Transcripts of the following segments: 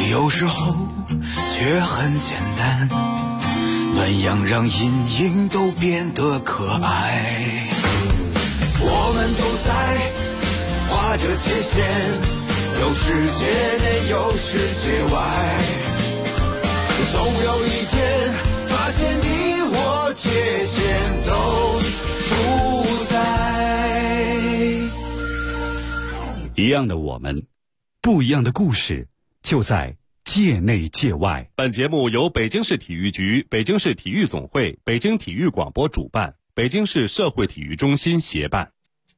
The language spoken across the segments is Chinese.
有时候却很简单，暖阳让阴影都变得可爱。我们都在画着界限，有世界内有世界外，总有一天发现你我界限都不在。 一样的我们，不一样的故事，就在界内界外。 本节目由北京市体育局、北京市体育总会、北京体育广播主办，北京市社会体育中心协办。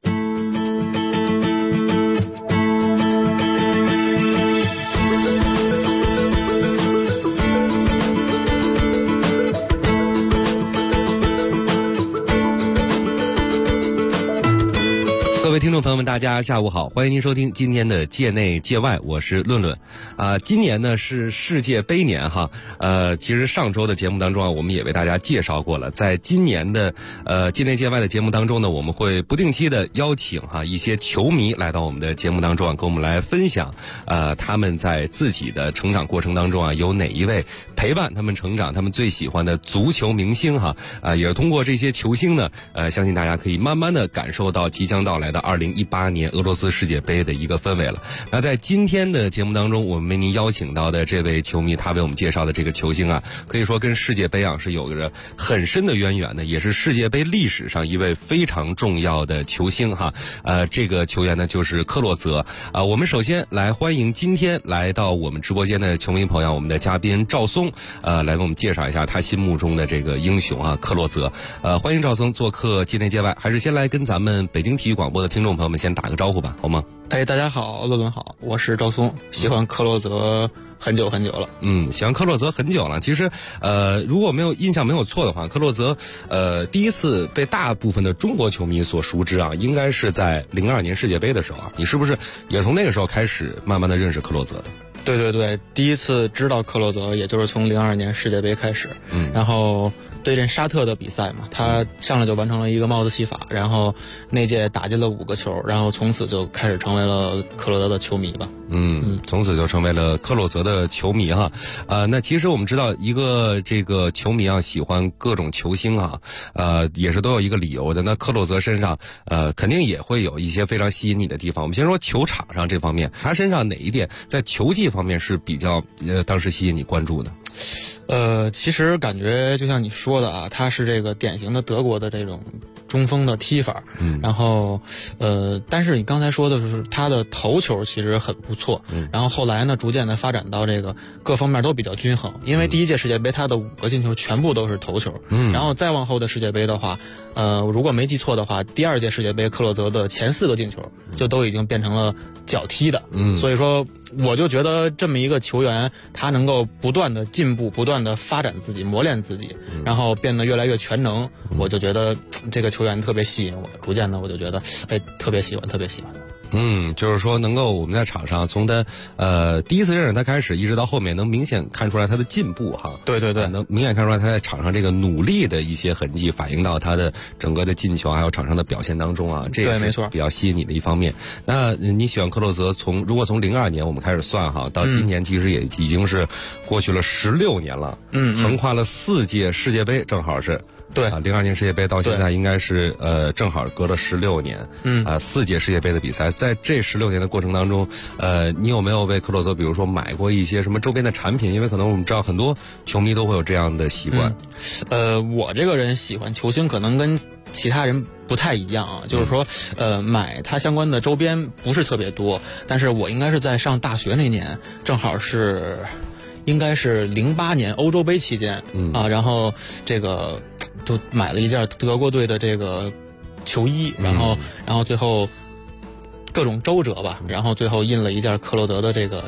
各位听众朋友们，大家下午好，欢迎您收听今天的界内界外，我是论论。今年呢是世界杯年哈，其实上周的节目当中啊，我们也为大家介绍过了，在今年的界内界外的节目当中呢，我们会不定期的邀请一些球迷来到我们的节目当中啊，跟我们来分享他们在自己的成长过程当中啊，有哪一位陪伴他们成长，他们最喜欢的足球明星哈，也是通过这些球星呢，相信大家可以慢慢的感受到即将到来的2018年俄罗斯世界杯的一个氛围了。那在今天的节目当中，我们为您邀请到的这位球迷，他为我们介绍的这个球星啊，可以说跟世界杯啊是有着很深的渊源的，也是世界杯历史上一位非常重要的球星哈。这个球员呢就是克洛泽。我们首先来欢迎今天来到我们直播间的球迷朋友，我们的嘉宾赵松，来为我们介绍一下他心目中的这个英雄啊，克洛泽。欢迎赵松做客界内界外，还是先来跟咱们北京体育广播的听众朋友们先打个招呼吧，好吗？ 大家好，论论好，我是赵松，喜欢克洛泽很久很久了。 喜欢克洛泽很久了。其实如果印象没有错的话，克洛泽第一次被大部分的中国球迷所熟知啊，应该是在02年世界杯的时候啊。你是不是也从那个时候开始慢慢的认识克洛泽的？ 对，第一次知道克洛泽也就是从02年世界杯开始。然后对阵沙特的比赛嘛，他上来就完成了一个帽子戏法，然后那届打进了5个球，然后从此就开始成为了克洛泽的球迷吧。 从此就成为了克洛泽的球迷哈。那其实我们知道一个这个球迷啊，喜欢各种球星啊，也是都有一个理由的。那克洛泽身上肯定也会有一些非常吸引你的地方。我们先说球场上这方面，他身上哪一点在球技方面是比较当时吸引你关注的？ 其实感觉就像你说的啊，他是这个典型的德国的这种中锋的踢法。然后但是你刚才说的是他的头球其实很不错。然后后来呢，逐渐的发展到这个各方面都比较均衡，因为第一届世界杯他的5个进球全部都是头球。然后再往后的世界杯的话，如果没记错的话，第2届世界杯克洛泽的前4个进球就都已经变成了脚踢的。所以说我就觉得这么一个球员，他能够不断的进步，不断的发展自己，磨练自己，然后变得越来越全能，我就觉得这个球员特别吸引我，逐渐的我就觉得特别喜欢。 就是说能够我们在场上从他第一次认识他开始，一直到后面能明显看出来他的进步哈。 对， 能明显看出来他在场上这个努力的一些痕迹，反映到他的整个的进球还有场上的表现当中啊，这也是比较吸引你的一方面。那你喜欢克洛泽如果从02年我们开始算哈，到今年其实也已经是过去了16年了。横跨了4届世界杯，正好是。 对 02年世界杯到现在应该是正好隔了16年。4届世界杯的比赛，在这16年的过程当中，你有没有为克洛泽比如说买过一些什么周边的产品？因为可能我们知道很多球迷都会有这样的习惯。 我这个人喜欢球星可能跟其他人不太一样啊，就是说买他相关的周边不是特别多，但是我应该是在上大学那年，正好是应该是08年欧洲杯期间。然后这个就买了一件德国队的这个球衣，然后最后各种周折吧，然后最后印了一件克洛泽的这个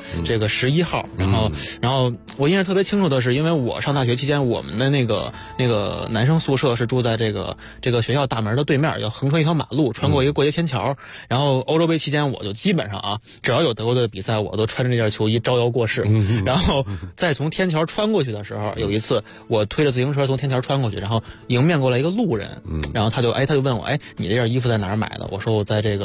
11号，然后我印象特别清楚的是，因为我上大学期间，我们的那个男生宿舍是住在这个学校大门的对面，要横穿一条马路，穿过一个过街天桥。然后欧洲杯期间，我就基本上啊，只要有德国队的比赛，我都穿着这件球衣招摇过市。然后再从天桥穿过去的时候，有一次我推着自行车从天桥穿过去，然后迎面过来一个路人，然后他就问我，你这件衣服在哪儿买的？我说我在这个360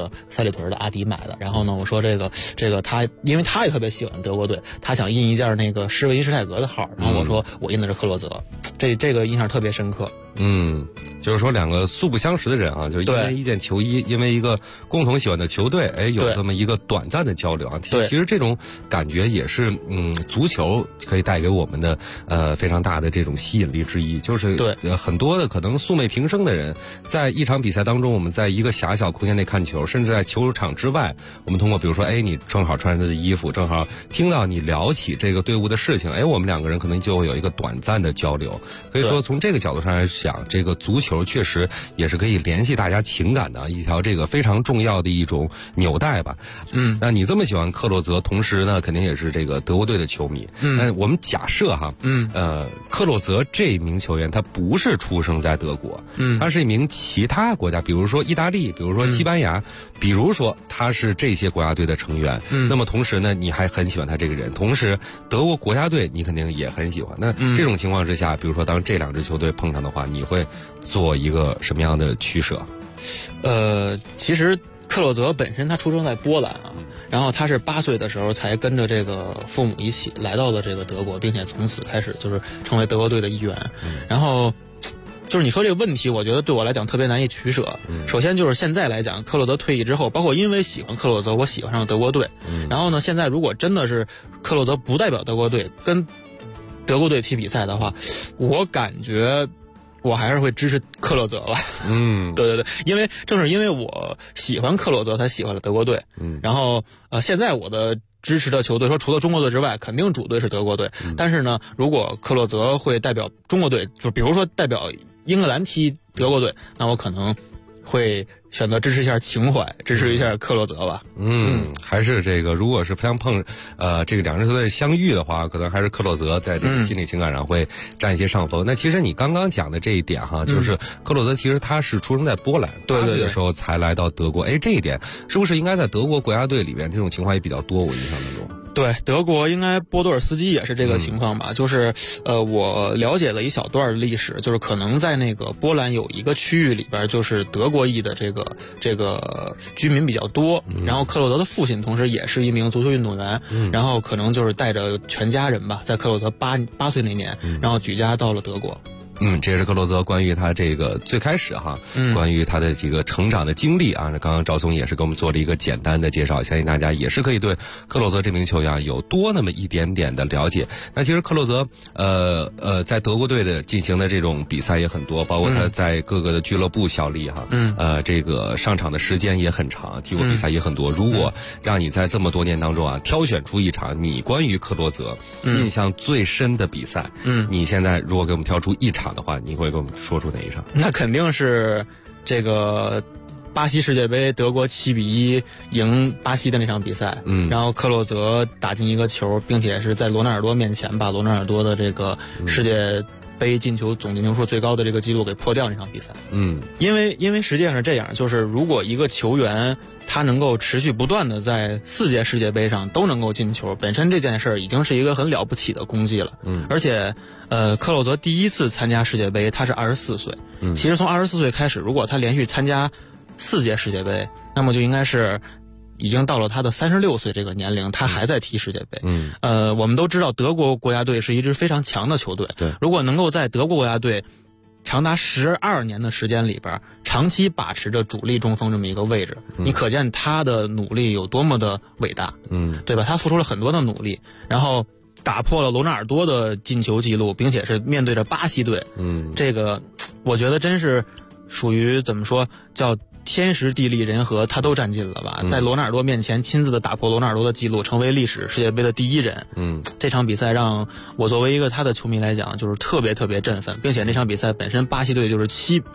里屯的阿迪买的。然后呢，我说这个他，因为他也特别喜欢德国队，他想印一件那个施维因施泰格的号，然后我说我印的是克洛泽，这个印象特别深刻。 就是说两个素不相识的人啊，就因为一件球衣，因为一个共同喜欢的球队，有这么一个短暂的交流啊。其实这种感觉也是足球可以带给我们的非常大的这种吸引力之一。就是很多的可能素昧平生的人，在一场比赛当中，我们在一个狭小空间内看球，甚至在球场之外，我们通过比如说你正好穿着他的衣服，正好听到你聊起这个队伍的事情，我们两个人可能就会有一个短暂的交流。可以说从这个角度上来讲，这个足球确实也是可以联系大家情感的一条这个非常重要的一种纽带吧。那你这么喜欢克洛泽，同时呢肯定也是这个德国队的球迷。那我们假设哈，克洛泽这名球员他不是出生在德国，他是一名其他国家，比如说意大利，比如说西班牙，比如说他是这些国家队的成员。那么同时呢，你还很喜欢他这个人，同时德国国家队你肯定也很喜欢。那这种情况之下，比如说当这两支球队碰上的话，你会做一个什么样的取舍？ 其实克洛泽本身他出生在波兰啊，然后他是8岁的时候才跟着这个父母一起来到了这个德国，并且从此开始就是成为德国队的一员。然后就是你说这个问题，我觉得对我来讲特别难以取舍。首先就是现在来讲，克洛泽退役之后，包括因为喜欢克洛泽，我喜欢上了德国队。然后呢，现在如果真的是克洛泽不代表德国队跟德国队踢比赛的话，我感觉我还是会支持克洛泽吧。对，正是因为我喜欢克洛泽，才喜欢了德国队。然后现在我的支持的球队说除了中国队之外，肯定主队是德国队。但是呢，如果克洛泽会代表中国队，就比如说代表英格兰踢德国队，那我可能会选择支持一下情怀，支持一下克洛泽吧。 还是这个，如果是相碰这个两支球队相遇的话，可能还是克洛泽在这个心理情感上会占一些上风。那其实你刚刚讲的这一点哈，就是克洛泽其实他是出生在波兰，8岁的时候才来到德国。这一点是不是应该在德国国家队里边这种情况也比较多？我印象当中。 对，德国应该波多尔斯基也是这个情况吧。就是我了解了一小段历史，就是可能在那个波兰有一个区域里边，就是德国裔的这个居民比较多。然后克洛泽的父亲同时也是一名足球运动员，然后可能就是带着全家人吧，在克洛泽八岁那年，然后举家到了德国。 这也是克洛泽关于他这个最开始哈，关于他的这个成长的经历啊。刚刚赵松也是给我们做了一个简单的介绍，相信大家也是可以对克洛泽这名球员有多那么一点点的了解。那其实克洛泽在德国队的进行的这种比赛也很多，包括他在各个的俱乐部效力哈，这个上场的时间也很长，踢过比赛也很多。如果让你在这么多年当中啊，挑选出一场你关于克洛泽印象最深的比赛，你现在如果给我们挑出一场的话，你会给我们说出哪一场？ 那肯定是这个巴西世界杯，德国7-1赢巴西的那场比赛。然后克洛泽打进一个球，并且是在罗纳尔多面前把罗纳尔多的这个世界杯进球总进球数最高的这个记录给破掉那场比赛。因为实际上是这样，就是如果一个球员他能够持续不断的在4届世界杯上都能够进球，本身这件事儿已经是一个很了不起的功绩了。而且克洛泽第一次参加世界杯他是24岁。其实从24岁开始，如果他连续参加4届世界杯，那么就应该是已经到了他的36岁这个年龄，他还在踢世界杯。我们都知道德国国家队是一支非常强的球队。如果能够在德国国家队长达12年的时间里边，长期把持着主力中锋这么一个位置，你可见他的努力有多么的伟大。对吧？他付出了很多的努力，然后打破了罗纳尔多的进球记录，并且是面对着巴西队。这个我觉得真是属于怎么说，叫天时地利人和，他都占尽了吧。在罗纳尔多面前亲自的打破罗纳尔多的记录，成为历史世界杯的第一人。这场比赛让我作为一个他的球迷来讲，就是特别特别振奋，并且那场比赛本身巴西队就是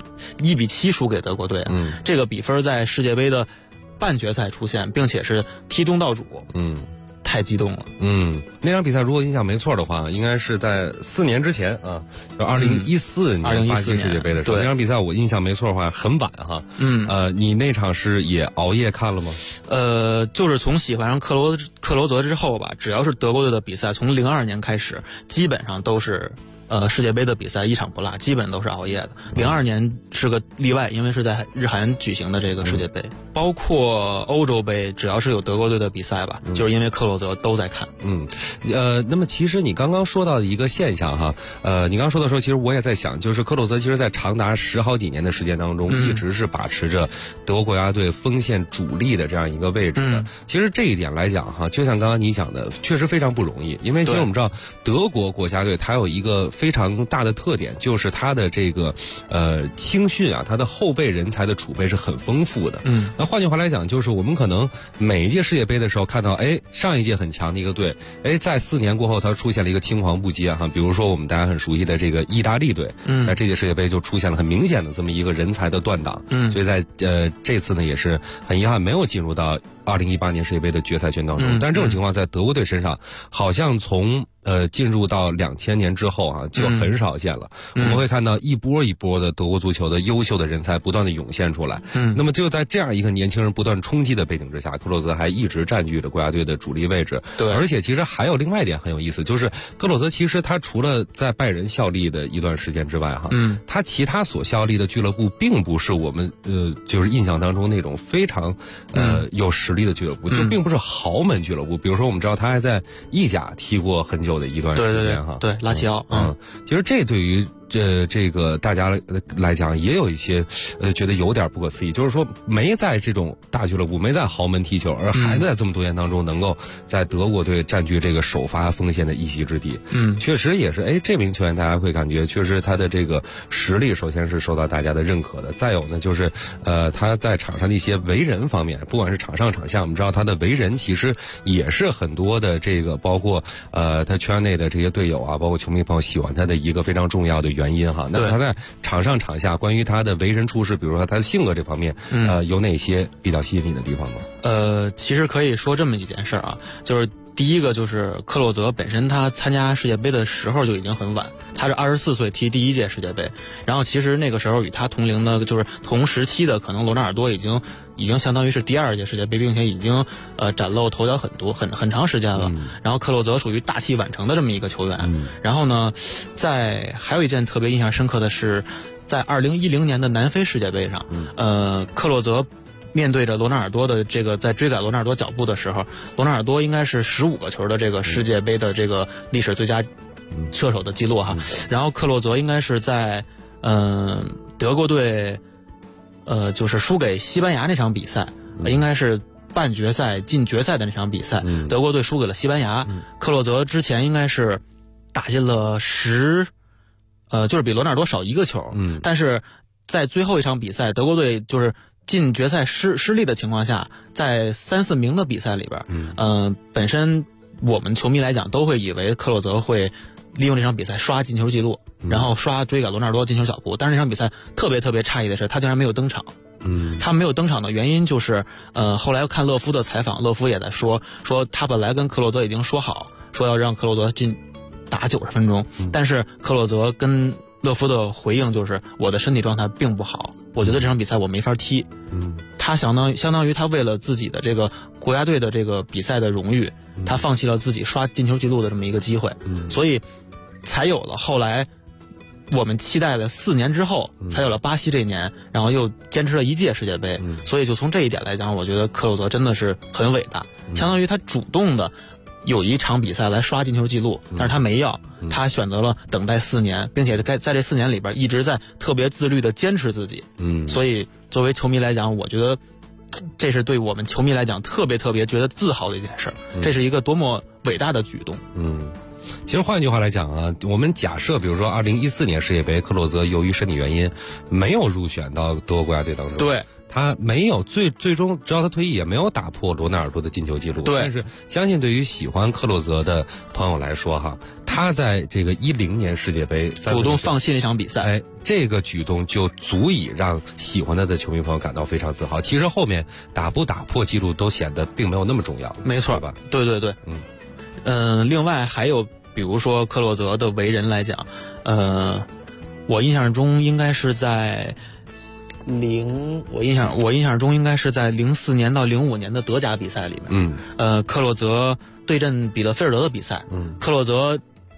1-7输给德国队。这个比分在世界杯的半决赛出现，并且是踢东道主。太激动了。 那场比赛如果印象没错的话，应该是在4年之前啊，就2014年巴西世界杯的时候。那场比赛我印象没错的话，很晚哈。你那场是也熬夜看了吗？ 就是从喜欢上克罗泽之后吧，只要是德国队的比赛，从02年开始，基本上都是世界杯的比赛一场不落，基本都是熬夜的。02年是个例外，因为是在日韩举行的这个世界杯，包括欧洲杯，只要是有德国队的比赛吧，就是因为克洛泽都在看。 那么其实你刚刚说到的一个现象哈，你刚刚说的时候，其实我也在想，就是克洛泽其实在长达10好几年的时间当中，一直是把持着德国国家队锋线主力的这样一个位置的。其实这一点来讲哈，就像刚刚你讲的，确实非常不容易，因为其实我们知道德国国家队它有一个非常大的特点，就是它的这个青训啊，它的后备人才的储备是很丰富的。那换句话来讲，就是我们可能每一届世界杯的时候看到，上一届很强的一个队，在4年过后它出现了一个青黄不接哈。比如说我们大家很熟悉的这个意大利队，在这届世界杯就出现了很明显的这么一个人才的断档。所以在这次呢也是很遗憾没有进入到2018年世界杯的决赛圈当中。但这种情况在德国队身上，好像从进入到2000年之后啊，就很少见了。我们会看到一波一波的德国足球的优秀的人才不断的涌现出来。那么就在这样一个年轻人不断冲击的背景之下，克洛泽还一直占据着国家队的主力位置。 对， 而且其实还有另外一点很有意思，就是克洛泽其实他除了在拜仁效力的一段时间之外哈，他其他所效力的俱乐部并不是我们就是印象当中那种非常有实力的俱乐部，就并不是豪门俱乐部。比如说我们知道他还在意甲踢过很久的一段时间哈， 对拉齐奥。 其实这对于这个大家来讲也有一些觉得有点不可思议，就是说没在这种大俱乐部，没在豪门踢球，而还在这么多年当中能够在德国队占据这个首发锋线的一席之地。确实也是这名球员大家会感觉确实他的这个实力首先是受到大家的认可的，再有呢就是他在场上的一些为人方面，不管是场上场下，我们知道他的为人其实也是很多的这个包括他圈内的这些队友啊，包括球迷朋友喜欢他的一个非常重要的原因哈。那他在场上场下关于他的为人处事，比如说他的性格这方面，有哪些比较吸引你的地方吗？ 其实可以说这么几件事啊，就是第一个就是克洛泽本身他参加世界杯的时候就已经很晚，他是24岁踢第一届世界杯，然后其实那个时候与他同龄的就是同时期的可能罗纳尔多已经相当于是第2届世界杯，并且已经崭露头角很长时间了。然后克洛泽属于大器晚成的这么一个球员。然后呢，还有一件特别印象深刻的是，在2010年的南非世界杯上，克洛泽面对着罗纳尔多的这个在追赶罗纳尔多脚步的时候，罗纳尔多应该是15个球的这个世界杯的这个历史最佳射手的记录哈。然后克洛泽应该是在德国队就是输给西班牙那场比赛，应该是半决赛进决赛的那场比赛，德国队输给了西班牙。克洛泽之前应该是打进了就是比罗纳尔多少1个球。但是在最后一场比赛，德国队就是进决赛失利的情况下，在3、4名的比赛里边，本身我们球迷来讲都会以为克洛泽会利用这场比赛刷进球记录，然后追赶罗纳尔多进球脚步。但是这场比赛特别诧异的是，他竟然没有登场。他没有登场的原因就是，后来看勒夫的采访，勒夫也在说他本来跟克洛泽已经说好，说要让克洛泽打90分钟，但是克洛泽跟勒夫的回应就是我的身体状态并不好，我觉得这场比赛我没法踢。他相当于他为了自己的这个国家队的这个比赛的荣誉，他放弃了自己刷进球记录的这么一个机会，所以才有了后来我们期待了4年之后才有了巴西这一年，然后又坚持了1届世界杯。所以就从这一点来讲，我觉得克洛泽真的是很伟大，相当于他主动的有一场比赛来刷进球记录，但是他没要，他选择了等待4年，并且在这4年里边一直在特别自律的坚持自己。所以作为球迷来讲，我觉得这是对我们球迷来讲特别觉得自豪的一件事，这是一个多么伟大的举动。 其实换一句话来讲啊，我们假设比如说2014年世界杯，克洛泽由于身体原因没有入选到德国国家队当中， 对， 他没有最终直到他退役也没有打破罗纳尔多的进球记录。 对， 但是相信对于喜欢克洛泽的朋友来说哈，他在这个10年世界杯主动放弃那场比赛， 这个举动就足以让喜欢他的球迷朋友感到非常自豪。其实后面打不打破记录都显得并没有那么重要。 没错吧？对。另外还有比如说克洛泽的为人来讲，我印象中应该是在我印象中应该是在04年到05年的德甲比赛里面，克洛泽对阵彼得菲尔德的比赛，克洛泽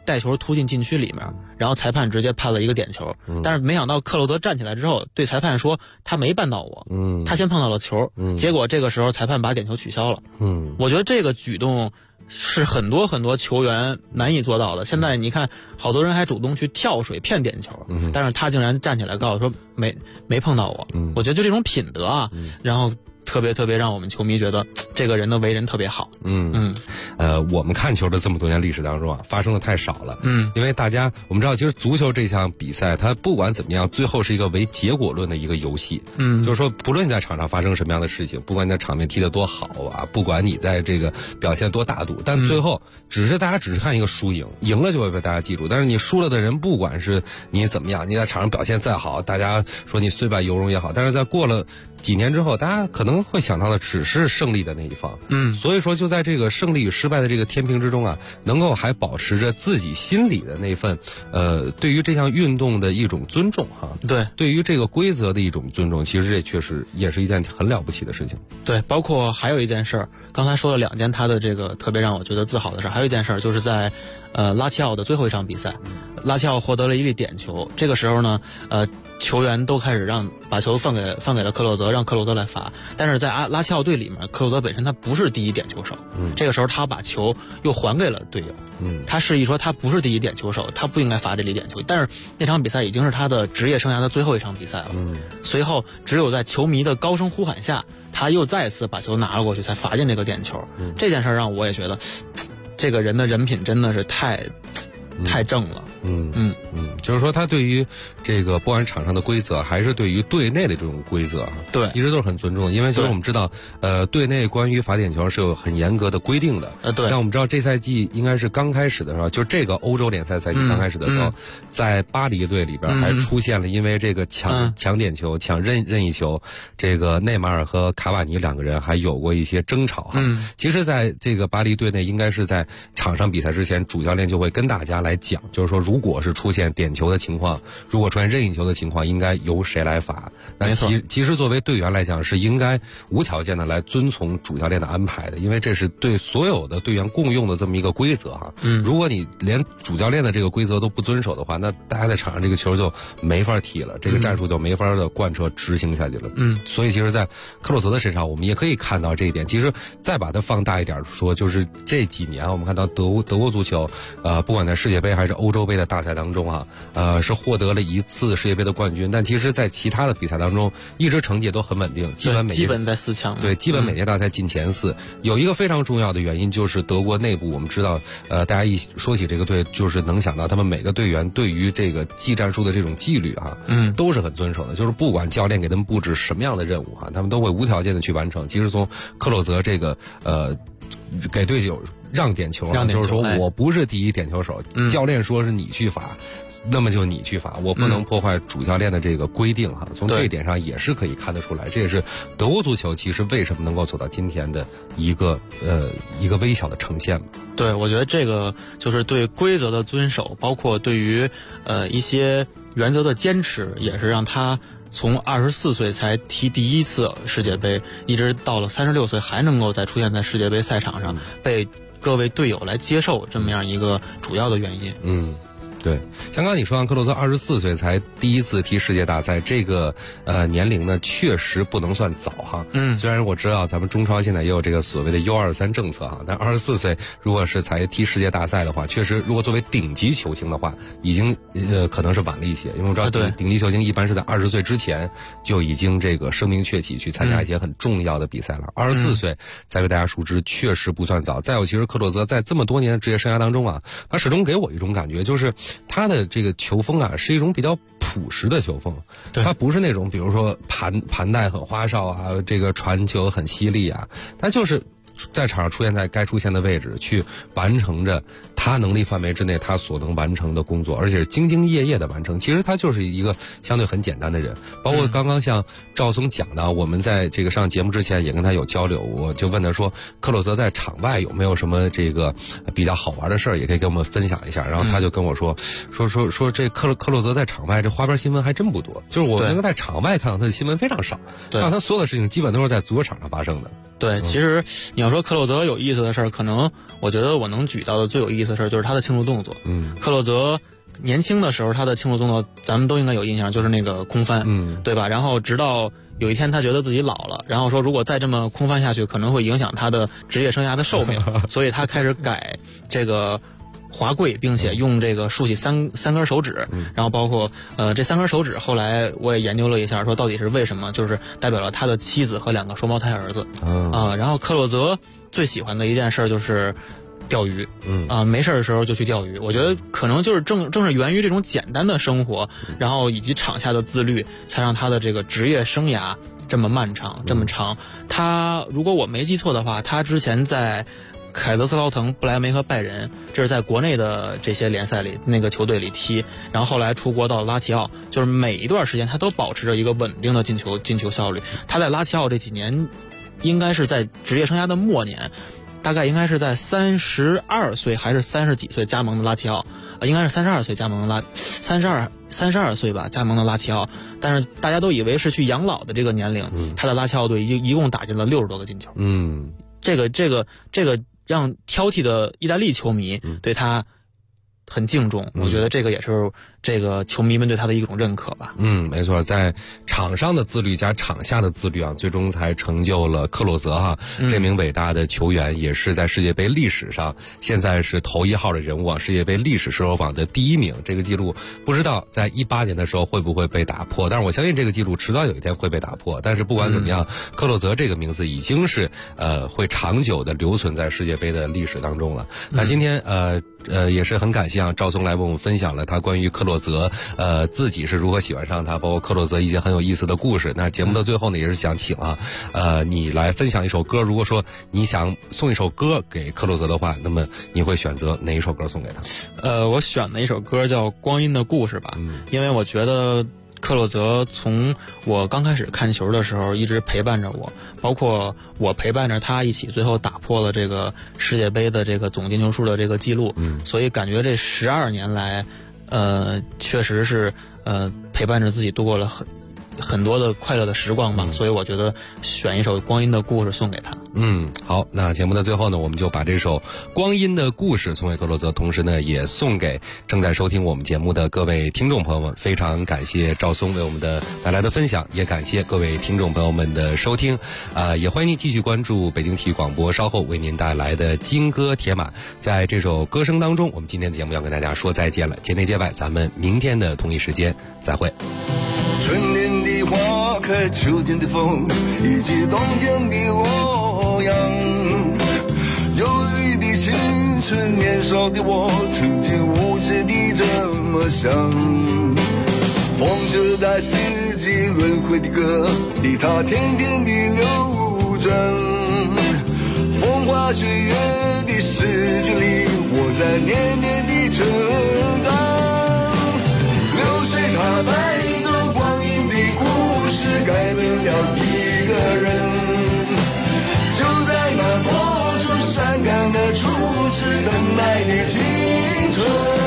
带球突进禁区里面，然后裁判直接判了一个点球。但是没想到克洛泽站起来之后对裁判说他没绊到我，他先碰到了球，结果这个时候裁判把点球取消了。我觉得这个举动是很多很多球员难以做到的。现在你看，好多人还主动去跳水骗点球，但是他竟然站起来告诉说没碰到我。我觉得就这种品德啊，然后特别让我们球迷觉得这个人的为人特别好。 我们看球的这么多年历史当中啊，发生的太少了。因为我们知道，其实足球这项比赛，它不管怎么样，最后是一个唯结果论的一个游戏。就是说，不论你在场上发生什么样的事情，不管你在场面踢得多好啊，不管你在这个表现多大度，但最后大家只是看一个输赢，赢了就会被大家记住。但是你输了的人，不管是你怎么样，你在场上表现再好，大家说你虽败犹荣也好，但是在过了几年之后，大家可能会想到的只是胜利的那一方。所以说就在这个胜利与失败的这个天平之中啊，能够还保持着自己心里的那份对于这项运动的一种尊重哈。对于这个规则的一种尊重，其实这确实也是一件很了不起的事情。 对，包括还有一件事儿，刚才说了2件他的这个特别让我觉得自豪的事儿，还有一件事儿就是在拉齐奥的最后一场比赛，拉齐奥获得了一粒点球。这个时候呢，球员都开始把球放给了克洛泽，让克洛泽来罚。但是在拉齐奥队里面，克洛泽本身他不是第一点球手。这个时候他把球又还给了队友。他示意说他不是第一点球手，他不应该罚这粒点球。但是那场比赛已经是他的职业生涯的最后一场比赛了。随后只有在球迷的高声呼喊下，他又再次把球拿了过去，才罚进这个点球。这件事让我也觉得，这个人的人品真的是太正了。 就是说他对于这个不管是场上的规则，还是对于队内的这种规则， 对， 一直都是很尊重的。因为其实我们知道，队内关于罚点球是有很严格的规定的。 对， 像我们知道这赛季应该是刚开始的时候，就这个欧洲联赛赛季刚开始的时候，在巴黎队里边还出现了因为这个抢点球、抢任意球，这个内马尔和卡瓦尼2个人还有过一些争吵哈。其实在这个巴黎队内，应该是在场上比赛之前，主教练就会跟大家来讲，就是说如果是出现点球的情况，如果出现任意球的情况，应该由谁来罚。那其实作为队员来讲，是应该无条件的来遵从主教练的安排的，因为这是对所有的队员共用的这么一个规则哈。如果你连主教练的这个规则都不遵守的话，那大家在场上这个球就没法踢了，这个战术就没法的贯彻执行下去了。所以其实在克洛泽的身上，我们也可以看到这一点。其实再把它放大一点说，就是这几年我们看到德国足球，不管在世界杯还是欧洲杯的大赛当中啊，是获得了1次世界杯的冠军，但其实在其他的比赛当中一直成绩都很稳定，基本在4强。 对，基本每届大赛进前4。有一个非常重要的原因就是德国内部，我们知道大家一说起这个队，就是能想到他们每个队员对于这个技战术的这种纪律啊，都是很遵守的，就是不管教练给他们布置什么样的任务他们都会无条件的去完成。其实从克洛泽这个给队友让点球，就是说我不是第一点球手，教练说是你去罚，那么就你去罚，我不能破坏主教练的这个规定哈。从这一点上也是可以看得出来，这也是德国足球其实为什么能够走到今天的一个微小的呈现嘛。 对，我觉得这个就是对规则的遵守，包括对于一些原则的坚持，也是让他从24岁才踢第1次世界杯，一直到了36岁还能够再出现在世界杯赛场上，被各位队友来接受，这么样一个主要的原因。 对，像刚刚你说克洛泽24岁才第1次踢世界大赛，这个年龄呢确实不能算早哈。虽然我知道咱们中超现在也有这个所谓的U23政策哈，但24岁如果是才踢世界大赛的话，确实如果作为顶级球星的话，已经可能是晚了一些，因为我知道顶级球星一般是在20岁之前就已经这个声名鹊起，去参加一些很重要的比赛了。24岁才为大家熟知，确实不算早。再有，其实克洛泽在这么多年的职业生涯当中啊，他始终给我一种感觉，就是他的这个球风啊，是一种比较朴实的球风，他不是那种比如说盘带很花哨啊，这个传球很犀利啊，他就是在场上出现在该出现的位置，去完成着他能力范围之内他所能完成的工作，而且是兢兢业业的完成。其实他就是一个相对很简单的人。包括刚刚像赵松讲的，我们在这个上节目之前也跟他有交流，我就问他说克洛泽在场外有没有什么这个比较好玩的事儿，也可以跟我们分享一下。然后他就跟我说这克洛泽在场外这花边新闻还真不多，就是我能够在场外看到他的新闻非常少，让他所有的事情基本都是在足球场上发生的。 对，其实你要说克洛泽有意思的事儿，可能我觉得我能举到的最有意思的事儿，就是他的庆祝动作。克洛泽年轻的时候他的庆祝动作咱们都应该有印象，就是那个空翻，对吧？然后直到有一天他觉得自己老了，然后说如果再这么空翻下去可能会影响他的职业生涯的寿命，所以他开始改这个滑跪，并且用这个竖起三根手指，然后包括这3根手指，后来我也研究了一下，说到底是为什么，就是代表了他的妻子和2个双胞胎儿子然后克洛泽最喜欢的一件事就是钓鱼，没事的时候就去钓鱼。我觉得可能就是正是源于这种简单的生活，然后以及场下的自律，才让他的这个职业生涯这么漫长这么长。他如果我没记错的话，他之前在凯泽斯劳滕、不莱梅和拜仁，这是在国内的这些联赛里那个球队里踢，然后后来出国到拉齐奥，就是每一段时间他都保持着一个稳定的进球效率。他在拉齐奥这几年应该是在职业生涯的末年，大概应该是在32岁还是30几岁加盟的拉齐奥，应该是32岁加盟的32岁吧加盟的拉齐奥，但是大家都以为是去养老的这个年龄，他在拉齐奥队一共打进了60多个进球。这个让挑剔的意大利球迷对他很敬重，我觉得这个也是这个球迷们对他的一种认可吧。 没错，在场上的自律加场下的自律啊，最终才成就了克洛泽哈这名伟大的球员，也是在世界杯历史上现在是头1号的人物啊，世界杯历史射手榜的第1名。这个记录不知道在18年的时候会不会被打破，但是我相信这个记录迟早有一天会被打破。但是不管怎么样，克洛泽这个名字已经是会长久的留存在世界杯的历史当中了。那今天也是很感谢啊，赵松来为我们分享了他关于克洛泽自己是如何喜欢上他，包括克洛泽一些很有意思的故事。那节目的最后呢，也是想请你来分享一首歌。如果说你想送一首歌给克洛泽的话，那么你会选择哪一首歌送给他？ 我选的一首歌叫《光阴的故事》吧，因为我觉得克洛泽从我刚开始看球的时候一直陪伴着我，包括我陪伴着他一起最后打破了这个世界杯的这个总进球数的这个记录，所以感觉这12年来确实是陪伴着自己度过了很多的快乐的时光吧，所以我觉得选一首《光阴的故事》送给他。 好，那节目的最后呢，我们就把这首《光阴的故事》送给克洛泽，同时呢，也送给正在收听我们节目的各位听众朋友们。非常感谢赵松为我们带来的分享，也感谢各位听众朋友们的收听。也欢迎您继续关注北京体育广播稍后为您带来的金歌铁马。在这首歌声当中，我们今天的节目要跟大家说再见了。界内界外，咱们明天的同一时间再会。 春天的花开，秋天的风，以及冬天的洛阳。忧郁的青春，年少的我，曾经无知地这么想。风车在四季轮回的歌里，它天天地流转。风花雪月的诗句里，我在年年地成长。流水它带改变了一个人，就在那多愁善感的初次等待的青春。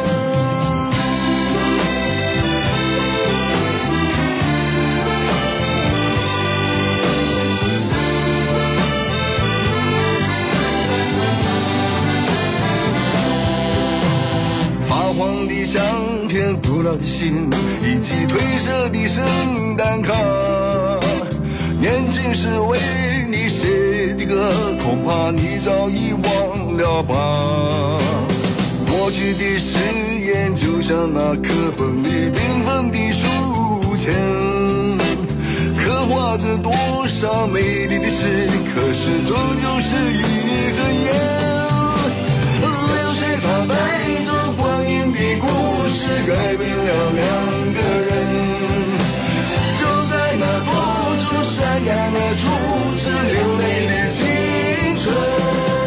发黄的相片，古老的信，以及褪色的圣诞卡，年轻时为你写的歌，恐怕你早已忘了吧。过去的誓言就像那课本里缤纷的书签，刻画着多少美丽的事，可是终究是一阵烟。流水它带着光阴的故事，改变了2个人，就在那多愁善感的初次流泪的青春。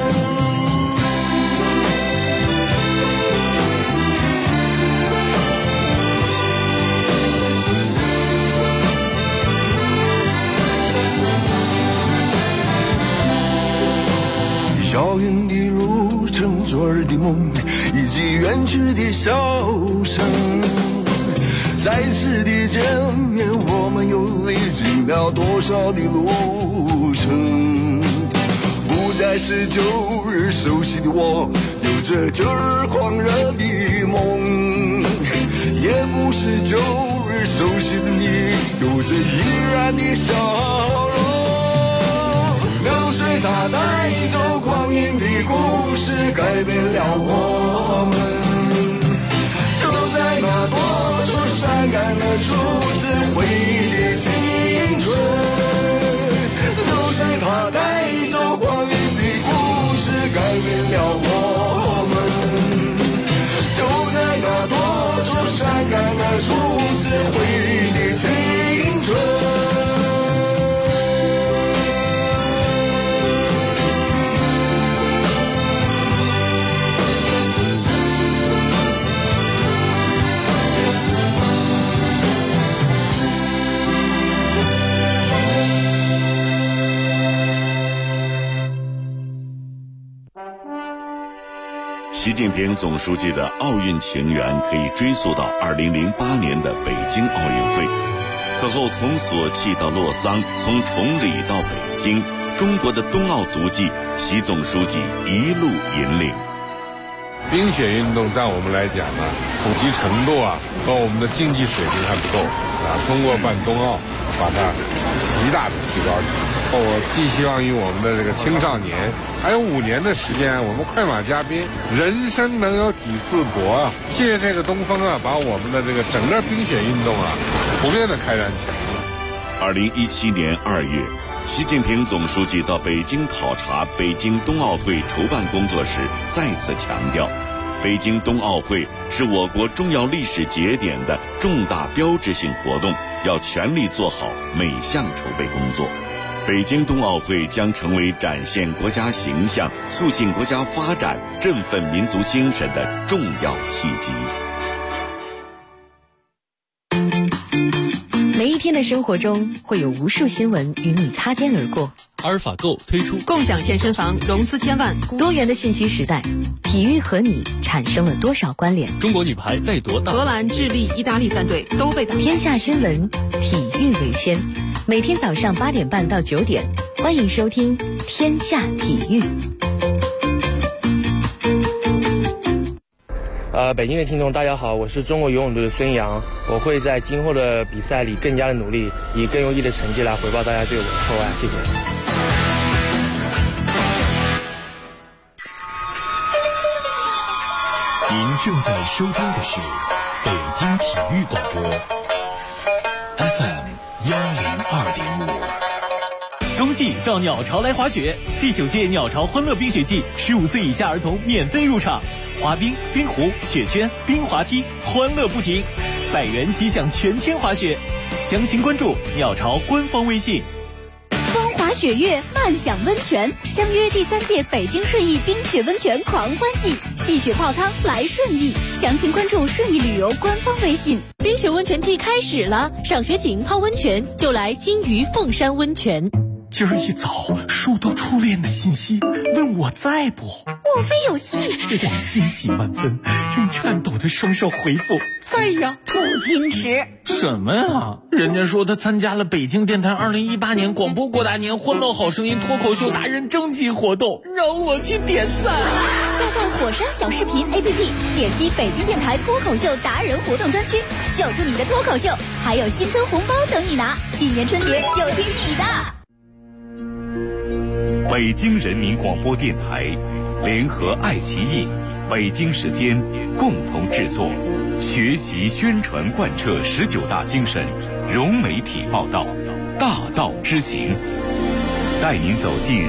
遥远的路程，昨日的梦，以及远去的笑声。再次的见面，我们又历经了多少的路程？不再是旧日熟悉的我， 有着旧日狂热的梦，也不是旧日熟悉的你，有着依然的笑容。流水它带走光阴的故事，改变了我们。就在那多愁善感的初次回忆的青春，流水它带走光阴的故事，改变了我们。就在那多愁善感的初次回忆的青春。 习近平总书记的奥运情缘可以追溯到2008年的北京奥运会。此后从索契到洛桑，从崇礼到北京，中国的冬奥足迹，习总书记一路引领。 冰雪运动在我们来讲呢，普及程度和我们的竞技水平还不够通过办冬奥，把它极大的提高起来。我寄希望于我们的这个青少年，还有5年的时间，我们快马加鞭，人生能有几次搏借这个东风把我们的这个整个冰雪运动普遍的开展起来。 2017年2月，习近平总书记到北京考察北京冬奥会筹办工作时，再次强调，北京冬奥会是我国重要历史节点的重大标志性活动，要全力做好每项筹备工作。北京冬奥会将成为展现国家形象、促进国家发展、振奋民族精神的重要契机。 每一天的生活中，会有无数新闻与你擦肩而过。 阿尔法购推出共享健身房，融资1000万。 多元的信息时代，体育和你产生了多少关联？ 中国女排在夺大， 荷兰、智利、意大利3队都被打。 天下新闻，体育为先。每天早上8点半到9点，欢迎收听《天下体育》。 北京的听众大家好，我是中国游泳队的孙杨，我会在今后的比赛里更加的努力，以更优异的成绩来回报大家对我的厚爱，谢谢。 您正在收听的是北京体育广播 FM 102.5。 冬季到鸟巢来滑雪，第9届鸟巢欢乐冰雪季，15岁以下儿童免费入场，滑冰、冰壶、雪圈、冰滑梯，欢乐不停，100元即享全天滑雪。详情关注鸟巢官方微信。 风华雪月，漫享温泉，相约第3届北京顺义冰雪温泉狂欢季，戏雪泡汤来顺义，详情关注顺义旅游官方微信。 冰雪温泉季开始了，赏雪景、泡温泉就来金鱼凤山温泉。 今儿一早收到初恋的信息，问我在不？ 莫非有戏？ 我欣喜万分，用颤抖的双手回复在呀。 不矜持什么呀？人家说他参加了北京电台2018年广播过大年欢乐好声音脱口秀达人征集活动，让我去点赞。 下载火山小视频 APP， 点击北京电台脱口秀达人活动专区，秀出你的脱口秀，还有新春红包等你拿。今年春节就听你的。 北京人民广播电台联合爱奇艺、北京时间共同制作，学习宣传贯彻19大精神，融媒体报道，大道之行，带您走进